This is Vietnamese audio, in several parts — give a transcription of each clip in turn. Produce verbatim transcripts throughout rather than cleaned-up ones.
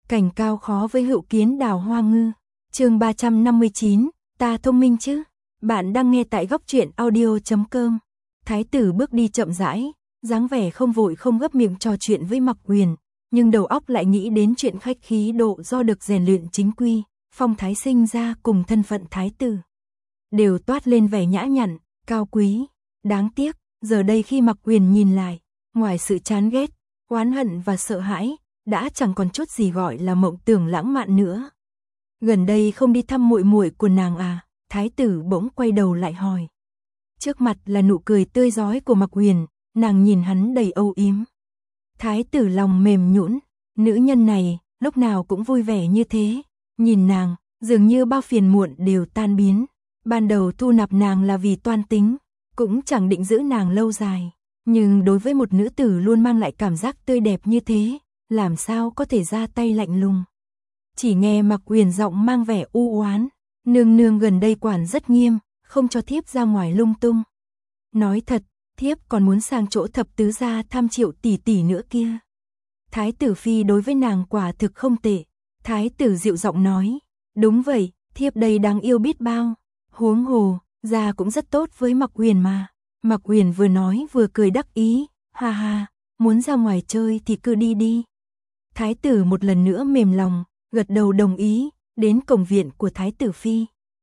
Cảnh cao khó với hữu kiến đào hoa ngư. Chương ba trăm năm mươi chín, ta thông minh chứ? Bạn đang nghe tại góc truyện audio chấm com. Thái tử bước đi chậm rãi, dáng vẻ không vội không gấp miệng trò chuyện với Mạc Huyền, nhưng đầu óc lại nghĩ đến chuyện khách khí độ do được rèn luyện chính quy, phong thái sinh ra cùng thân phận thái tử. Đều toát lên vẻ nhã nhặn, cao quý. Đáng tiếc, giờ đây khi Mạc Huyền nhìn lại, ngoài sự chán ghét, oán hận và sợ hãi, đã chẳng còn chút gì gọi là mộng tưởng lãng mạn nữa. Gần đây không đi thăm muội muội của nàng à? Thái tử bỗng quay đầu lại hỏi. Trước mặt là nụ cười tươi rói của Mạc Huyền, nàng nhìn hắn đầy âu yếm. Thái tử lòng mềm nhũn, nữ nhân này lúc nào cũng vui vẻ như thế, nhìn nàng, dường như bao phiền muộn đều tan biến. Ban đầu thu nạp nàng là vì toan tính, cũng chẳng định giữ nàng lâu dài, nhưng đối với một nữ tử luôn mang lại cảm giác tươi đẹp như thế, làm sao có thể ra tay lạnh lùng. Chỉ nghe Mạc Huyền giọng mang vẻ u oán, nương nương gần đây quản rất nghiêm, không cho thiếp ra ngoài lung tung. Nói thật, thiếp còn muốn sang chỗ thập tứ gia thăm Triệu tỷ tỷ nữa kia. Thái tử phi đối với nàng quả thực không tệ. Thái tử dịu giọng nói, đúng vậy, thiếp đây đáng yêu biết bao. Huống hồ, gia cũng rất tốt với Mạc Huyền mà. Mạc Huyền vừa nói vừa cười đắc ý, ha ha, muốn ra ngoài chơi thì cứ đi đi. Thái tử một lần nữa mềm lòng, gật đầu đồng ý, đến cổng viện của thái tử phi.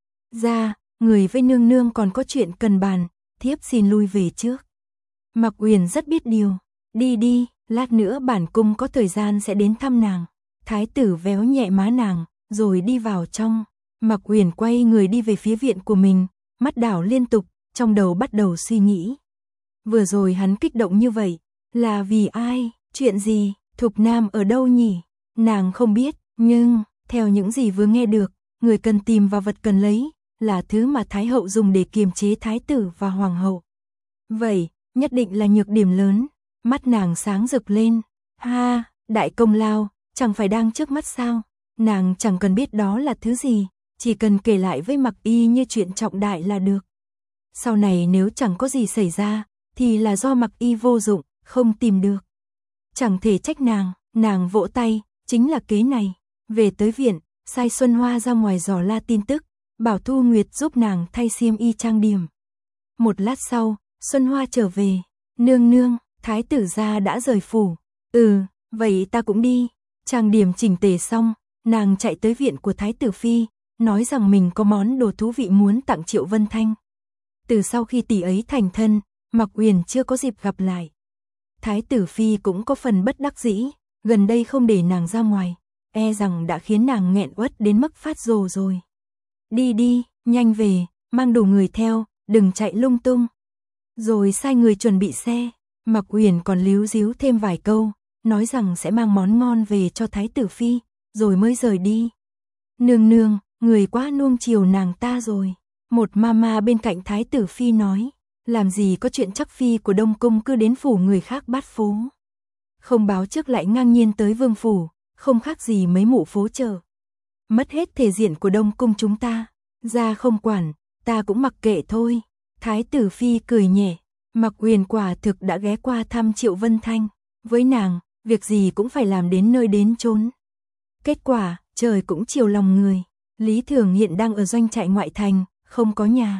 Gia, người với nương nương còn có chuyện cần bàn, thiếp xin lui về trước. Mạc Huyền rất biết điều, đi đi, lát nữa bản cung có thời gian sẽ đến thăm nàng. Thái tử véo nhẹ má nàng, rồi đi vào trong. Mạc Huyền quay người đi về phía viện của mình, mắt đảo liên tục, trong đầu bắt đầu suy nghĩ. Vừa rồi hắn kích động như vậy, là vì ai, chuyện gì, Thục Nam ở đâu nhỉ? Nàng không biết, nhưng, theo những gì vừa nghe được, người cần tìm và vật cần lấy, là thứ mà Thái hậu dùng để kiềm chế thái tử và hoàng hậu. Vậy, nhất định là nhược điểm lớn, mắt nàng sáng rực lên. Ha, đại công lao, chẳng phải đang trước mắt sao? Nàng chẳng cần biết đó là thứ gì, chỉ cần kể lại với Mạc Y như chuyện trọng đại là được. Sau này nếu chẳng có gì xảy ra, thì là do Mạc Y vô dụng, không tìm được. Chẳng thể trách nàng, nàng vỗ tay, chính là kế này. Về tới viện, sai Xuân Hoa ra ngoài dò la tin tức, bảo Thu Nguyệt giúp nàng thay xiêm y trang điểm. Một lát sau, Xuân Hoa trở về, nương nương, thái tử gia đã rời phủ. Ừ, vậy ta cũng đi. Trang điểm chỉnh tề xong, nàng chạy tới viện của thái tử phi, nói rằng mình có món đồ thú vị muốn tặng Triệu Vân Thanh. Từ sau khi tỷ ấy thành thân, Mạc Huyền chưa có dịp gặp lại. Thái tử phi cũng có phần bất đắc dĩ, gần đây không để nàng ra ngoài, e rằng đã khiến nàng nghẹn uất đến mức phát rồ rồi. Đi đi, nhanh về, mang đồ người theo, đừng chạy lung tung. Rồi sai người chuẩn bị xe. Mạc Huyền còn líu díu thêm vài câu, nói rằng sẽ mang món ngon về cho thái tử phi, rồi mới rời đi. Nương nương, người quá nuông chiều nàng ta rồi. Một mama bên cạnh thái tử phi nói, làm gì có chuyện chắc phi của Đông Cung cứ đến phủ người khác bát phố. Không báo trước lại ngang nhiên tới vương phủ, không khác gì mấy mụ phố chợ. Mất hết thể diện của Đông Cung chúng ta, ra không quản, ta cũng mặc kệ thôi. Thái tử phi cười nhẹ, Mạc Huyền quả thực đã ghé qua thăm Triệu Vân Thanh. Với nàng, việc gì cũng phải làm đến nơi đến chốn. Kết quả, trời cũng chiều lòng người. Lý Thường hiện đang ở doanh trại ngoại thành, không có nhà.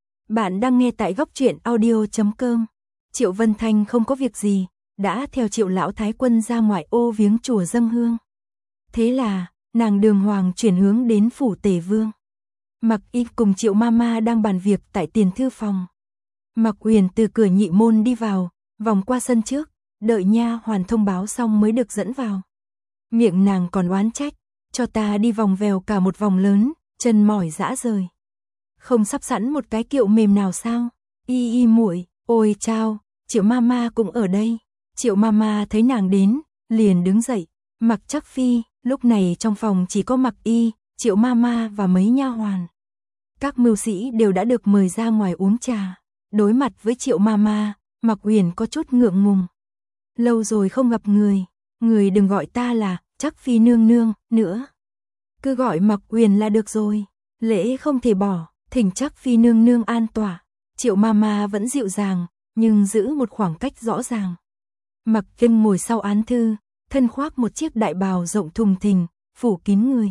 Bạn đang nghe tại góc truyện audio chấm com. Triệu Vân Thanh không có việc gì, đã theo Triệu lão thái quân ra ngoại ô viếng chùa dâng hương. Thế là, nàng đường hoàng chuyển hướng đến phủ Tề Vương. Mạc Y cùng Triệu Mama đang bàn việc tại tiền thư phòng. Mạc Huyền từ cửa nhị môn đi vào, vòng qua sân trước, đợi nha hoàn thông báo xong mới được dẫn vào. Miệng nàng còn oán trách, cho ta đi vòng vèo cả một vòng lớn, chân mỏi dã rời. Không sắp sẵn một cái kiệu mềm nào sao? Y y muội, ôi chao, Triệu Mama cũng ở đây. Triệu Mama thấy nàng đến, liền đứng dậy. Mạc Trắc Phi, lúc này trong phòng chỉ có Mạc Y, Triệu Mama và mấy nha hoàn. Các mưu sĩ đều đã được mời ra ngoài uống trà. Đối mặt với Triệu Mama, Mạc Huyền có chút ngượng ngùng. Lâu rồi không gặp người, người đừng gọi ta là Trắc Phi nương nương nữa. Cứ gọi Mạc Huyền là được rồi. Lễ không thể bỏ, thỉnh Trắc Phi nương nương an tọa. Triệu Mama vẫn dịu dàng, nhưng giữ một khoảng cách rõ ràng. Mạc Kinh ngồi sau án thư, thân khoác một chiếc đại bào rộng thùng thình, phủ kín người.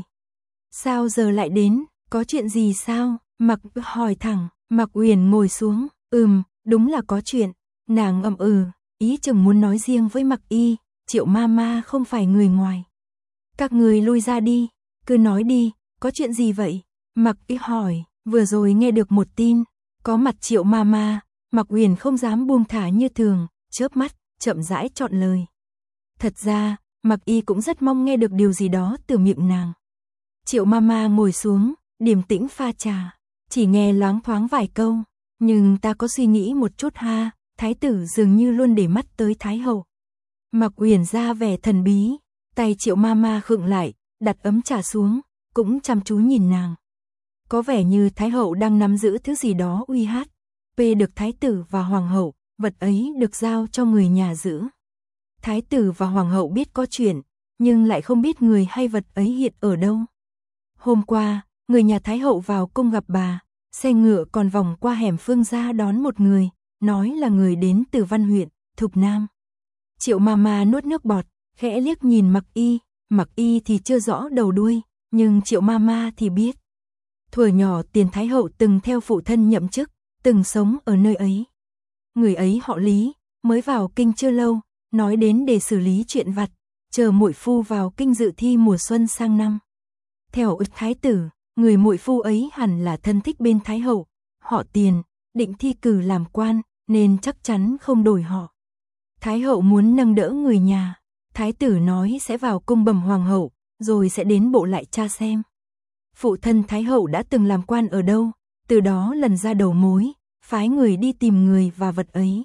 Sao giờ lại đến, có chuyện gì sao? Mặc hỏi thẳng, Mặc Uyển ngồi xuống, ừm, đúng là có chuyện. Nàng ậm ừ, ý chừng muốn nói riêng với Mặc Y, Triệu Mama không phải người ngoài. Các người lui ra đi, cứ nói đi, có chuyện gì vậy? Mặc Y hỏi, vừa rồi nghe được một tin, có mặt Triệu Mama, Mặc Uyển không dám buông thả như thường, chớp mắt, chậm rãi chọn lời. Thật ra, Mặc Y cũng rất mong nghe được điều gì đó từ miệng nàng. Triệu Mama ngồi xuống, điềm tĩnh pha trà, chỉ nghe loáng thoáng vài câu, nhưng ta có suy nghĩ một chút ha, thái tử dường như luôn để mắt tới thái hậu. Mặc Uyển ra vẻ thần bí, tay Triệu Mama khựng lại, đặt ấm trà xuống, cũng chăm chú nhìn nàng. Có vẻ như thái hậu đang nắm giữ thứ gì đó uy hát, pê được thái tử và hoàng hậu, vật ấy được giao cho người nhà giữ. Thái tử và hoàng hậu biết có chuyện, nhưng lại không biết người hay vật ấy hiện ở đâu. Hôm qua, người nhà thái hậu vào cung gặp bà, xe ngựa còn vòng qua hẻm Phương gia đón một người, nói là người đến từ Văn huyện, Thục Nam. Triệu Mama nuốt nước bọt, khẽ liếc nhìn Mặc Y, Mặc Y thì chưa rõ đầu đuôi, nhưng Triệu Mama thì biết. Thuở nhỏ Tiền thái hậu từng theo phụ thân nhậm chức, từng sống ở nơi ấy. Người ấy họ Lý, mới vào kinh chưa lâu, nói đến để xử lý chuyện vặt, chờ muội phu vào kinh dự thi mùa xuân sang năm. Theo thái tử, người muội phu ấy hẳn là thân thích bên thái hậu, họ Tiền, định thi cử làm quan, nên chắc chắn không đổi họ. Thái hậu muốn nâng đỡ người nhà, thái tử nói sẽ vào cung bẩm hoàng hậu, rồi sẽ đến bộ lại tra xem. Phụ thân thái hậu đã từng làm quan ở đâu, từ đó lần ra đầu mối, phái người đi tìm người và vật ấy.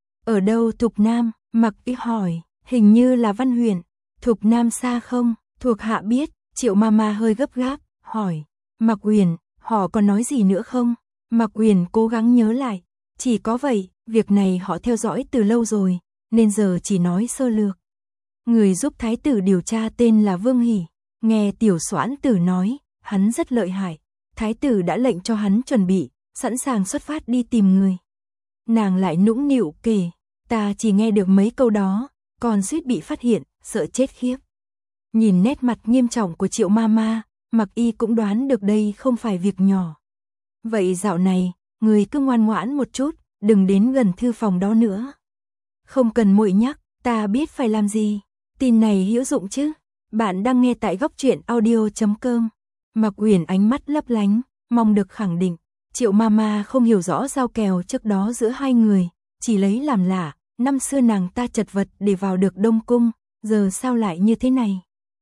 Ở đâu Thục Nam? Mặc Y hỏi, hình như là Văn huyện. Thục Nam xa không? Thuộc hạ biết. Triệu Mama hơi gấp gáp, hỏi, Mặc Uyển, họ còn nói gì nữa không? Mặc Uyển cố gắng nhớ lại, chỉ có vậy, việc này họ theo dõi từ lâu rồi, nên giờ chỉ nói sơ lược. Người giúp thái tử điều tra tên là Vương Hỷ, nghe tiểu Soãn tử nói, hắn rất lợi hại, thái tử đã lệnh cho hắn chuẩn bị, sẵn sàng xuất phát đi tìm người. Nàng lại nũng nịu kể, ta chỉ nghe được mấy câu đó, còn suýt bị phát hiện, sợ chết khiếp. Nhìn nét mặt nghiêm trọng của Triệu Mama, Mặc Y cũng đoán được đây không phải việc nhỏ. Vậy dạo này, người cứ ngoan ngoãn một chút, đừng đến gần thư phòng đó nữa. Không cần muội nhắc, ta biết phải làm gì. Tin này hữu dụng chứ? Bạn đang nghe tại góc truyện audio chấm com. Mặc Uyển ánh mắt lấp lánh, mong được khẳng định. Triệu Mama không hiểu rõ giao kèo trước đó giữa hai người, chỉ lấy làm lạ, năm xưa nàng ta chật vật để vào được Đông Cung, giờ sao lại như thế này?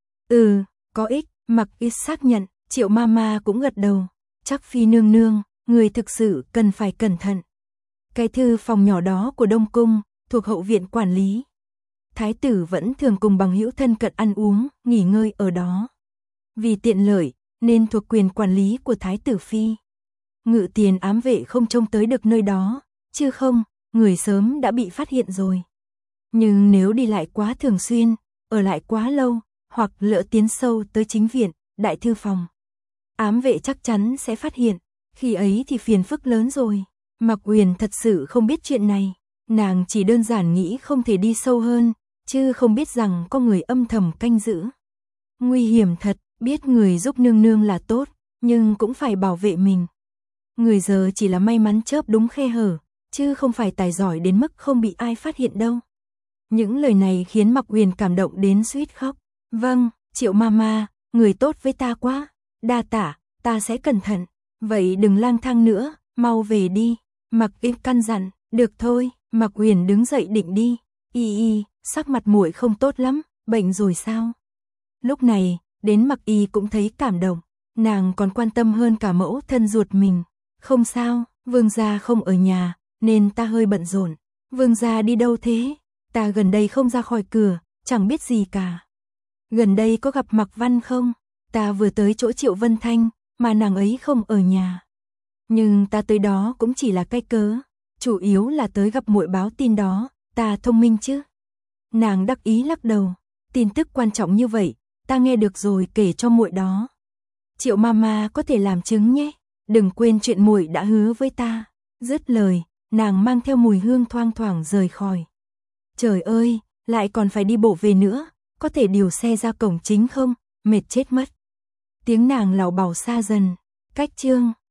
Ừ, có ích, Mặc Y xác nhận, Triệu Mama cũng gật đầu. Chắc phi nương nương, người thực sự cần phải cẩn thận. Cái thư phòng nhỏ đó của Đông Cung, thuộc hậu viện quản lý. Thái tử vẫn thường cùng bằng hữu thân cận ăn uống, nghỉ ngơi ở đó. Vì tiện lợi, nên thuộc quyền quản lý của Thái tử phi. Ngự tiền ám vệ không trông tới được nơi đó, chứ không, người sớm đã bị phát hiện rồi. Nhưng nếu đi lại quá thường xuyên, ở lại quá lâu, hoặc lỡ tiến sâu tới chính viện, đại thư phòng, ám vệ chắc chắn sẽ phát hiện, khi ấy thì phiền phức lớn rồi. Mặc Uyển thật sự không biết chuyện này, nàng chỉ đơn giản nghĩ không thể đi sâu hơn, chứ không biết rằng có người âm thầm canh giữ. Nguy hiểm thật, biết người giúp nương nương là tốt, nhưng cũng phải bảo vệ mình. Người giờ chỉ là may mắn chớp đúng khe hở, chứ không phải tài giỏi đến mức không bị ai phát hiện đâu. Những lời này khiến Mặc Uyển cảm động đến suýt khóc. Vâng, Triệu Mama, người tốt với ta quá. Đa tả, ta sẽ cẩn thận. Vậy đừng lang thang nữa, mau về đi. Mặc Y căn dặn, được thôi. Mặc Uyển đứng dậy định đi. Y y, sắc mặt muội không tốt lắm, bệnh rồi sao? Lúc này, đến Mặc Y cũng thấy cảm động. Nàng còn quan tâm hơn cả mẫu thân ruột mình. Không sao, vương gia không ở nhà, nên ta hơi bận rộn. Vương gia đi đâu thế? Ta gần đây không ra khỏi cửa, chẳng biết gì cả. Gần đây có gặp Mặc Văn không? Ta vừa tới chỗ Triệu Vân Thanh, mà nàng ấy không ở nhà. Nhưng ta tới đó cũng chỉ là cái cớ, chủ yếu là tới gặp muội báo tin đó, ta thông minh chứ. Nàng đắc ý lắc đầu, tin tức quan trọng như vậy, ta nghe được rồi kể cho muội đó. Triệu Mama có thể làm chứng nhé, đừng quên chuyện muội đã hứa với ta. Dứt lời, nàng mang theo mùi hương thoang thoảng rời khỏi. Trời ơi, lại còn phải đi bộ về nữa, có thể điều xe ra cổng chính không, mệt chết mất. Tiếng nàng lảo bảo xa dần, cách chương